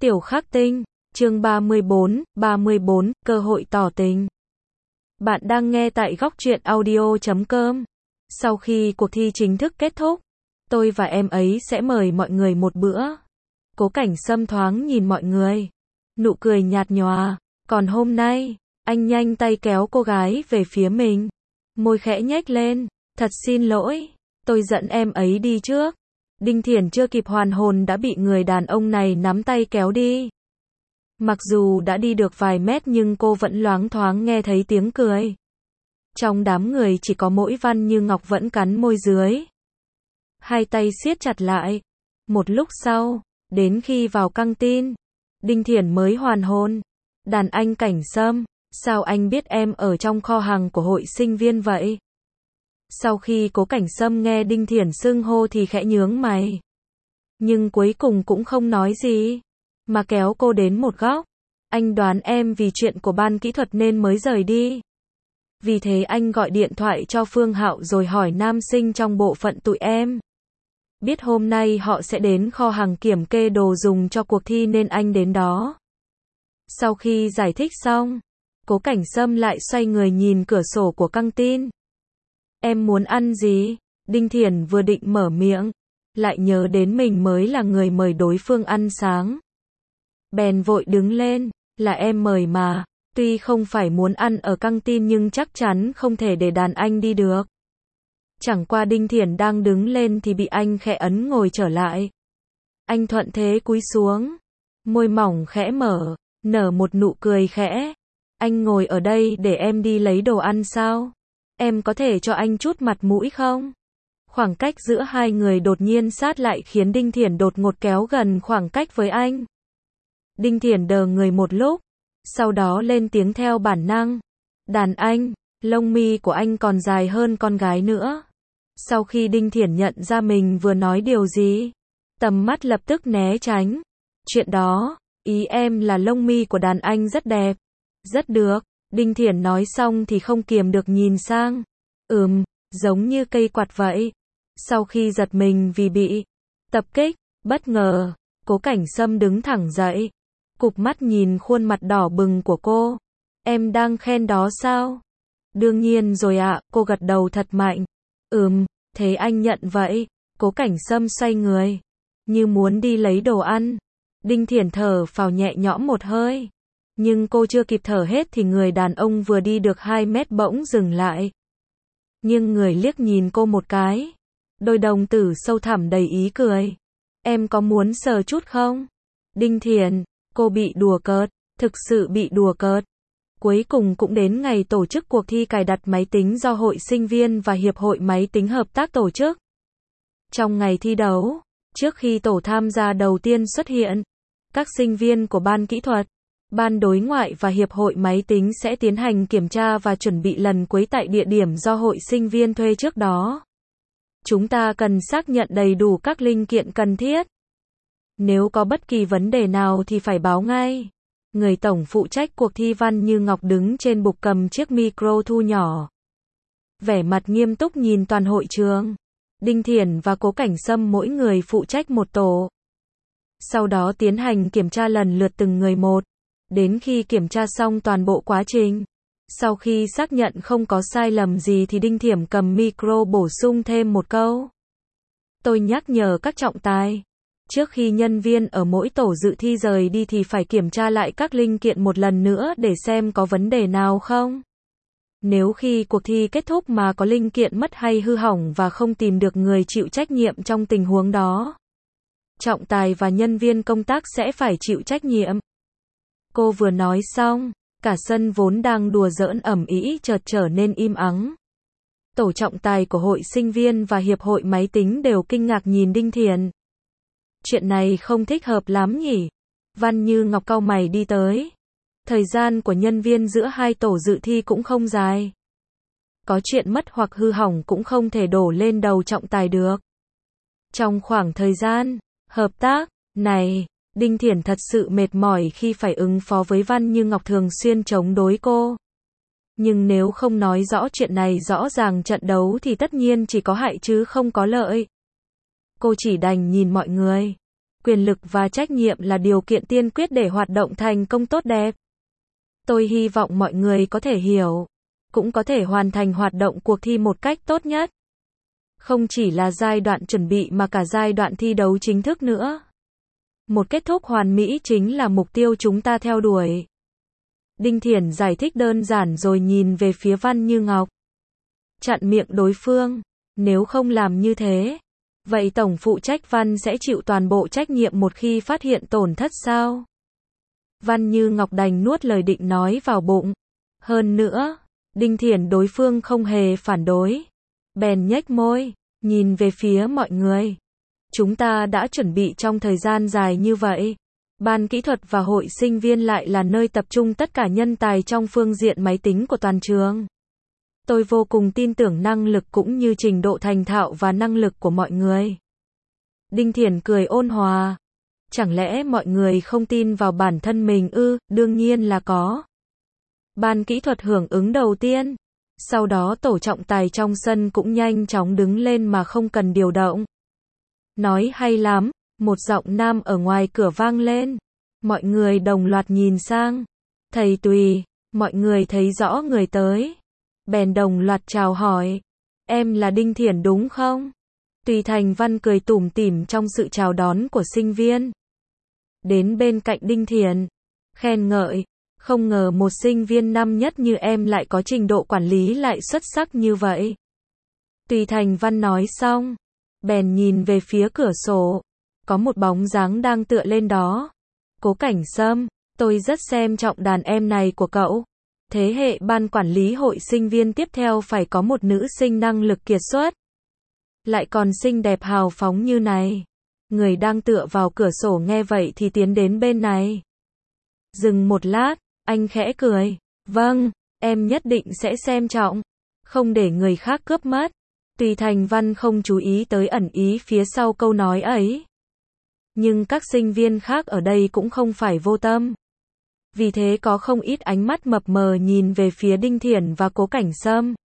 Tiểu Khắc Tinh, chương 34, cơ hội tỏ tình. Bạn đang nghe tại góc truyện audio.com. Sau khi cuộc thi chính thức kết thúc, tôi và em ấy sẽ mời mọi người một bữa. Cố Cảnh Sâm thoáng nhìn mọi người, nụ cười nhạt nhòa. Còn hôm nay, anh nhanh tay kéo cô gái về phía mình, môi khẽ nhếch lên. Thật xin lỗi, tôi dẫn em ấy đi trước. Đinh Thiển chưa kịp hoàn hồn đã bị người đàn ông này nắm tay kéo đi. Mặc dù đã đi được vài mét nhưng cô vẫn loáng thoáng nghe thấy tiếng cười. Trong đám người chỉ có mỗi Văn Như Ngọc vẫn cắn môi dưới, hai tay siết chặt lại. Một lúc sau, đến khi vào căng tin, Đinh Thiển mới hoàn hồn. Đàn anh Cảnh Sâm, sao anh biết em ở trong kho hàng của hội sinh viên vậy? Sau khi Cố Cảnh Sâm nghe Đinh Thiển xưng hô thì khẽ nhướng mày. Nhưng cuối cùng cũng không nói gì, mà kéo cô đến một góc. Anh đoán em vì chuyện của ban kỹ thuật nên mới rời đi. Vì thế anh gọi điện thoại cho Phương Hạo rồi hỏi nam sinh trong bộ phận tụi em. Biết hôm nay họ sẽ đến kho hàng kiểm kê đồ dùng cho cuộc thi nên anh đến đó. Sau khi giải thích xong, Cố Cảnh Sâm lại xoay người nhìn cửa sổ của căng tin. Em muốn ăn gì? Đinh Thiển vừa định mở miệng, lại nhớ đến mình mới là người mời đối phương ăn sáng. Bèn vội đứng lên, là em mời mà, tuy không phải muốn ăn ở căng tin nhưng chắc chắn không thể để đàn anh đi được. Chẳng qua Đinh Thiển đang đứng lên thì bị anh khẽ ấn ngồi trở lại. Anh thuận thế cúi xuống, môi mỏng khẽ mở, nở một nụ cười khẽ. Anh ngồi ở đây để em đi lấy đồ ăn sao? Em có thể cho anh chút mặt mũi không? Khoảng cách giữa hai người đột nhiên sát lại khiến Đinh Thiển đột ngột kéo gần khoảng cách với anh. Đinh Thiển đờ người một lúc, sau đó lên tiếng theo bản năng. Đàn anh, lông mi của anh còn dài hơn con gái nữa. Sau khi Đinh Thiển nhận ra mình vừa nói điều gì, tầm mắt lập tức né tránh. Chuyện đó, ý em là lông mi của đàn anh rất đẹp. Rất được. Đinh Thiển nói xong thì không kiềm được nhìn sang. Giống như cây quạt vậy. Sau khi giật mình vì bị tập kích, bất ngờ, Cố Cảnh Sâm đứng thẳng dậy, cụp mắt nhìn khuôn mặt đỏ bừng của cô. Em đang khen đó sao? Đương nhiên rồi ạ, cô gật đầu thật mạnh. Thế anh nhận vậy. Cố Cảnh Sâm xoay người, như muốn đi lấy đồ ăn. Đinh Thiển thở phào nhẹ nhõm một hơi. Nhưng cô chưa kịp thở hết thì người đàn ông vừa đi được 2 mét bỗng dừng lại. Nhưng người liếc nhìn cô một cái. Đôi đồng tử sâu thẳm đầy ý cười. Em có muốn sờ chút không? Đinh Thiển, cô bị đùa cợt, thực sự bị đùa cợt. Cuối cùng cũng đến ngày tổ chức cuộc thi cài đặt máy tính do Hội Sinh viên và Hiệp hội Máy tính hợp tác tổ chức. Trong ngày thi đấu, trước khi tổ tham gia đầu tiên xuất hiện, các sinh viên của ban kỹ thuật, ban đối ngoại và Hiệp hội Máy tính sẽ tiến hành kiểm tra và chuẩn bị lần cuối tại địa điểm do hội sinh viên thuê trước đó. Chúng ta cần xác nhận đầy đủ các linh kiện cần thiết. Nếu có bất kỳ vấn đề nào thì phải báo ngay. Người tổng phụ trách cuộc thi Văn Như Ngọc đứng trên bục cầm chiếc micro thu nhỏ. Vẻ mặt nghiêm túc nhìn toàn hội trường. Đinh Thiển và Cố Cảnh Sâm mỗi người phụ trách một tổ. Sau đó tiến hành kiểm tra lần lượt từng người một. Đến khi kiểm tra xong toàn bộ quá trình, sau khi xác nhận không có sai lầm gì thì Đinh Thiển cầm micro bổ sung thêm một câu. Tôi nhắc nhở các trọng tài, trước khi nhân viên ở mỗi tổ dự thi rời đi thì phải kiểm tra lại các linh kiện một lần nữa để xem có vấn đề nào không. Nếu khi cuộc thi kết thúc mà có linh kiện mất hay hư hỏng và không tìm được người chịu trách nhiệm trong tình huống đó, trọng tài và nhân viên công tác sẽ phải chịu trách nhiệm. Cô vừa nói xong, cả sân vốn đang đùa giỡn ầm ĩ chợt trở nên im ắng. Tổ trọng tài của hội sinh viên và Hiệp hội Máy tính đều kinh ngạc nhìn Đinh Thiển. Chuyện này không thích hợp lắm nhỉ? Văn Như Ngọc cau mày đi tới. Thời gian của nhân viên giữa hai tổ dự thi cũng không dài. Có chuyện mất hoặc hư hỏng cũng không thể đổ lên đầu trọng tài được. Trong khoảng thời gian hợp tác này, Đinh Thiển thật sự mệt mỏi khi phải ứng phó với Văn Như Ngọc thường xuyên chống đối cô. Nhưng nếu không nói rõ chuyện này rõ ràng trận đấu thì tất nhiên chỉ có hại chứ không có lợi. Cô chỉ đành nhìn mọi người, Quyền lực và trách nhiệm là điều kiện tiên quyết để hoạt động thành công tốt đẹp. Tôi hy vọng mọi người có thể hiểu, cũng có thể hoàn thành hoạt động cuộc thi một cách tốt nhất. Không chỉ là giai đoạn chuẩn bị mà cả giai đoạn thi đấu chính thức nữa. Một kết thúc hoàn mỹ chính là mục tiêu chúng ta theo đuổi. Đinh Thiển giải thích đơn giản rồi nhìn về phía Văn Như Ngọc. Chặn miệng đối phương. Nếu không làm như thế, vậy tổng phụ trách Văn sẽ chịu toàn bộ trách nhiệm một khi phát hiện tổn thất sao? Văn Như Ngọc đành nuốt lời định nói vào bụng. Hơn nữa, Đinh Thiển đối phương không hề phản đối. Bèn nhếch môi, nhìn về phía mọi người. Chúng ta đã chuẩn bị trong thời gian dài như vậy. Ban kỹ thuật và hội sinh viên lại là nơi tập trung tất cả nhân tài trong phương diện máy tính của toàn trường. Tôi vô cùng tin tưởng năng lực cũng như trình độ thành thạo và năng lực của mọi người. Đinh Thiển cười ôn hòa. Chẳng lẽ mọi người không tin vào bản thân mình ư? Đương nhiên là có. Ban kỹ thuật hưởng ứng đầu tiên. Sau đó tổ trọng tài trong sân cũng nhanh chóng đứng lên mà không cần điều động. Nói hay lắm, một giọng nam ở ngoài cửa vang lên. Mọi người đồng loạt nhìn sang. Thầy Tùy, mọi người thấy rõ người tới. Bèn đồng loạt chào hỏi. Em là Đinh Thiển đúng không? Tùy Thành Văn cười tủm tỉm trong sự chào đón của sinh viên. Đến bên cạnh Đinh Thiển. Khen ngợi. Không ngờ một sinh viên năm nhất như em lại có trình độ quản lý lại xuất sắc như vậy. Tùy Thành Văn nói xong. Bèn nhìn về phía cửa sổ. Có một bóng dáng đang tựa lên đó. Cố Cảnh Sâm, tôi rất xem trọng đàn em này của cậu. Thế hệ ban quản lý hội sinh viên tiếp theo phải có một nữ sinh năng lực kiệt xuất. Lại còn xinh đẹp hào phóng như này. Người đang tựa vào cửa sổ nghe vậy thì tiến đến bên này. Dừng một lát, anh khẽ cười. Vâng, em nhất định sẽ xem trọng. Không để người khác cướp mất. Tùy Thành Văn không chú ý tới ẩn ý phía sau câu nói ấy. Nhưng các sinh viên khác ở đây cũng không phải vô tâm. Vì thế có không ít ánh mắt mập mờ nhìn về phía Đinh Thiển và Cố Cảnh Sâm.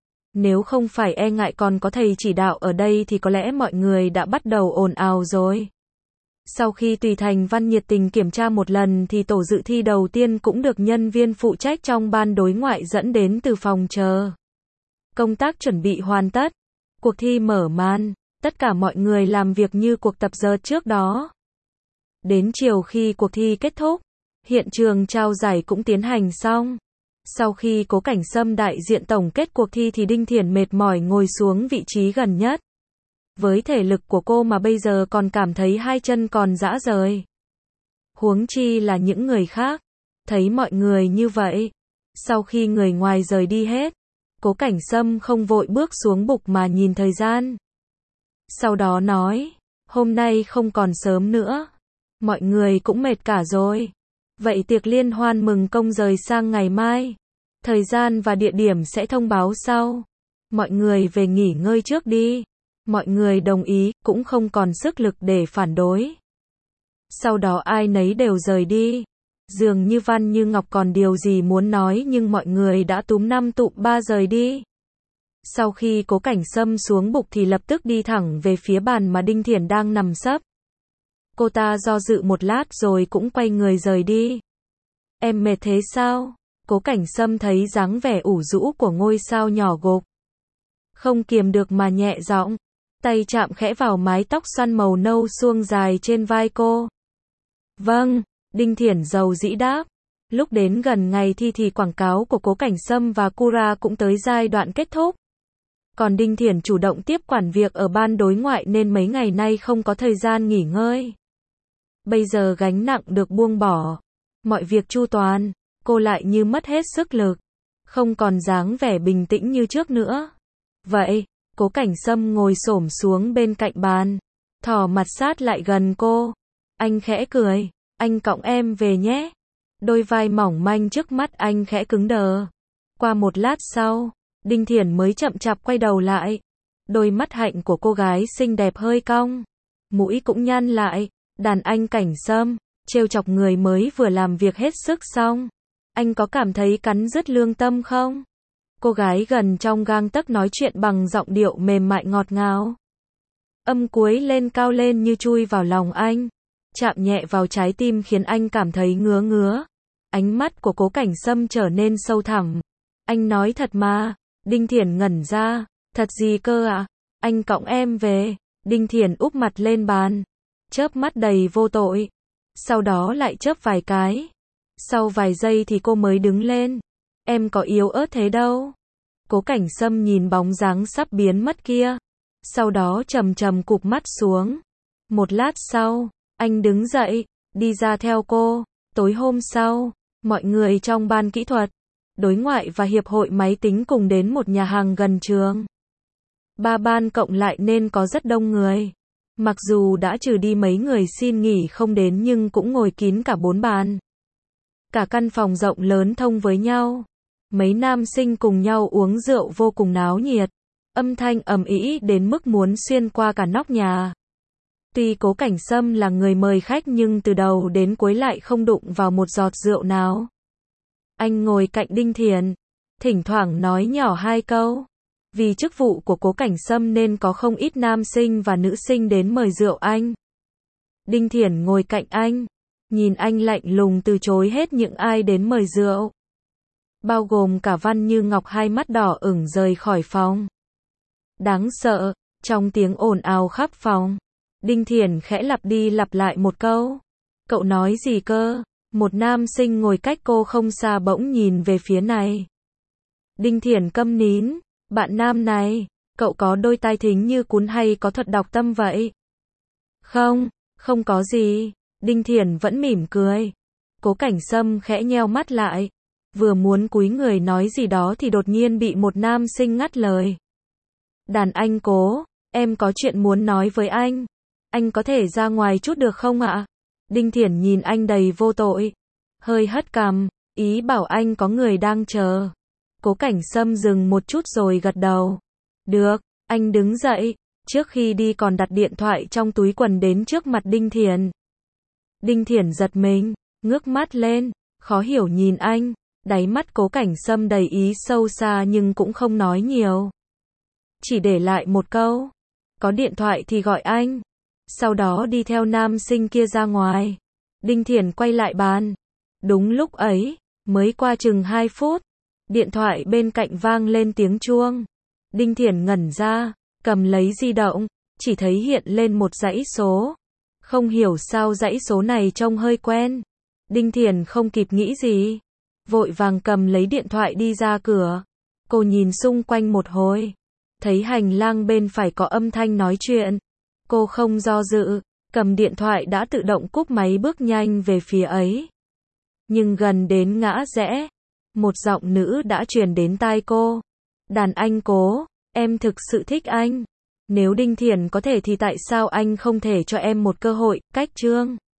Nếu không phải e ngại còn có thầy chỉ đạo ở đây thì có lẽ mọi người đã bắt đầu ồn ào rồi. Sau khi Tùy Thành Văn nhiệt tình kiểm tra một lần thì tổ dự thi đầu tiên cũng được nhân viên phụ trách trong ban đối ngoại dẫn đến từ phòng chờ. Công tác chuẩn bị hoàn tất. Cuộc thi mở màn. Tất cả mọi người làm việc như cuộc tập dượt trước đó. Đến chiều khi cuộc thi kết thúc, hiện trường trao giải cũng tiến hành xong. Sau khi Cố Cảnh Sâm đại diện tổng kết cuộc thi thì Đinh Thiển mệt mỏi ngồi xuống vị trí gần nhất. Với thể lực của cô mà bây giờ còn cảm thấy hai chân còn rã rời. Huống chi là những người khác. Thấy mọi người như vậy. Sau khi người ngoài rời đi hết, Cố Cảnh Sâm không vội bước xuống bục mà nhìn thời gian. Sau đó nói, hôm nay không còn sớm nữa. Mọi người cũng mệt cả rồi. Vậy tiệc liên hoan mừng công rời sang ngày mai. Thời gian và địa điểm sẽ thông báo sau. Mọi người về nghỉ ngơi trước đi. Mọi người đồng ý, cũng không còn sức lực để phản đối. Sau đó ai nấy đều rời đi. Dường như Văn Như Ngọc còn điều gì muốn nói nhưng mọi người đã túm năm tụm ba rời đi. Sau khi Cố Cảnh Sâm xuống bục thì lập tức đi thẳng về phía bàn mà Đinh Thiển đang nằm sấp. Cô ta do dự một lát rồi cũng quay người rời đi. Em mệt thế sao? Cố Cảnh Sâm thấy dáng vẻ ủ rũ của ngôi sao nhỏ gục. Không kiềm được mà nhẹ giọng. Tay chạm khẽ vào mái tóc xoăn màu nâu suông dài trên vai cô. Vâng, Đinh Thiển dầu dĩ đáp. Lúc đến gần ngày thi thì quảng cáo của Cố Cảnh Sâm và Cura cũng tới giai đoạn kết thúc. Còn Đinh Thiển chủ động tiếp quản việc ở ban đối ngoại nên mấy ngày nay không có thời gian nghỉ ngơi. Bây giờ gánh nặng được buông bỏ. Mọi việc chu toàn, cô lại như mất hết sức lực. Không còn dáng vẻ bình tĩnh như trước nữa. Vậy, Cố Cảnh Sâm ngồi xổm xuống bên cạnh bàn. Thò mặt sát lại gần cô. Anh khẽ cười. Anh cõng em về nhé. Đôi vai mỏng manh trước mắt anh khẽ cứng đờ. Qua một lát sau, Đinh Thiển mới chậm chạp quay đầu lại. Đôi mắt hạnh của cô gái xinh đẹp hơi cong. Mũi cũng nhăn lại. Đàn anh Cảnh Sâm, trêu chọc người mới vừa làm việc hết sức xong. Anh có cảm thấy cắn rứt lương tâm không? Cô gái gần trong gang tấc nói chuyện bằng giọng điệu mềm mại ngọt ngào. Âm cuối lên cao lên như chui vào lòng anh. chạm nhẹ vào trái tim khiến anh cảm thấy ngứa ngứa. Ánh mắt của Cố Cảnh Sâm trở nên sâu thẳm. Anh nói thật mà. Đinh Thiển ngẩn ra. Thật gì cơ ạ? Anh cõng em về. Đinh Thiển úp mặt lên bàn, chớp mắt đầy vô tội. Sau đó lại chớp vài cái. Sau vài giây thì cô mới đứng lên. Em có yếu ớt thế đâu. Cố Cảnh Sâm nhìn bóng dáng sắp biến mất kia. Sau đó chầm chầm cụp mắt xuống. Một lát sau, anh đứng dậy, đi ra theo cô. Tối hôm sau, mọi người trong ban kỹ thuật, đối ngoại và hiệp hội máy tính cùng đến một nhà hàng gần trường. Ba ban cộng lại nên có rất đông người. Mặc dù đã trừ đi mấy người xin nghỉ không đến nhưng cũng ngồi kín cả 4 bàn. Cả căn phòng rộng lớn thông với nhau. Mấy nam sinh cùng nhau uống rượu vô cùng náo nhiệt. Âm thanh ầm ĩ đến mức muốn xuyên qua cả nóc nhà. Tuy Cố Cảnh Sâm là người mời khách nhưng từ đầu đến cuối lại không đụng vào một giọt rượu nào. Anh ngồi cạnh Đinh Thiển, thỉnh thoảng nói nhỏ 2 câu. Vì chức vụ của Cố Cảnh Sâm nên có không ít nam sinh và nữ sinh đến mời rượu anh. Đinh Thiển ngồi cạnh anh, nhìn anh lạnh lùng từ chối hết những ai đến mời rượu. Bao gồm cả Văn Như Ngọc, hai mắt đỏ ửng rời khỏi phòng. Đáng sợ, trong tiếng ồn ào khắp phòng, Đinh Thiển khẽ lặp đi lặp lại một câu. Cậu nói gì cơ? Một nam sinh ngồi cách cô không xa bỗng nhìn về phía này. Đinh Thiển câm nín. Bạn nam này, cậu có đôi tai thính như cún hay có thuật đọc tâm vậy? Không, không có gì. Đinh Thiển vẫn mỉm cười. Cố Cảnh Sâm khẽ nheo mắt lại. Vừa muốn cúi người nói gì đó thì đột nhiên bị một nam sinh ngắt lời. Đàn anh Cố, em có chuyện muốn nói với anh. Anh có thể ra ngoài chút được không ạ? Đinh Thiển nhìn anh đầy vô tội. Hơi hất cằm, ý bảo anh có người đang chờ. Cố Cảnh Sâm dừng một chút rồi gật đầu. Được, anh đứng dậy. Trước khi đi còn đặt điện thoại trong túi quần đến trước mặt Đinh Thiển. Đinh Thiển giật mình, ngước mắt lên, khó hiểu nhìn anh. Đáy mắt Cố Cảnh Sâm đầy ý sâu xa nhưng cũng không nói nhiều. Chỉ để lại một câu. Có điện thoại thì gọi anh. Sau đó đi theo nam sinh kia ra ngoài. Đinh Thiển quay lại bàn. Đúng lúc ấy, mới qua chừng 2 phút. Điện thoại bên cạnh vang lên tiếng chuông. Đinh Thiển ngẩn ra, cầm lấy di động, chỉ thấy hiện lên một dãy số. Không hiểu sao dãy số này trông hơi quen. Đinh Thiển không kịp nghĩ gì, vội vàng cầm lấy điện thoại đi ra cửa. Cô nhìn xung quanh một hồi, thấy hành lang bên phải có âm thanh nói chuyện. Cô không do dự, cầm điện thoại đã tự động cúp máy bước nhanh về phía ấy. Nhưng gần đến ngã rẽ, một giọng nữ đã truyền đến tai cô. Đàn anh Cố, em thực sự thích anh. Nếu Đinh Thiển có thể thì tại sao anh không thể cho em một cơ hội? Cách chương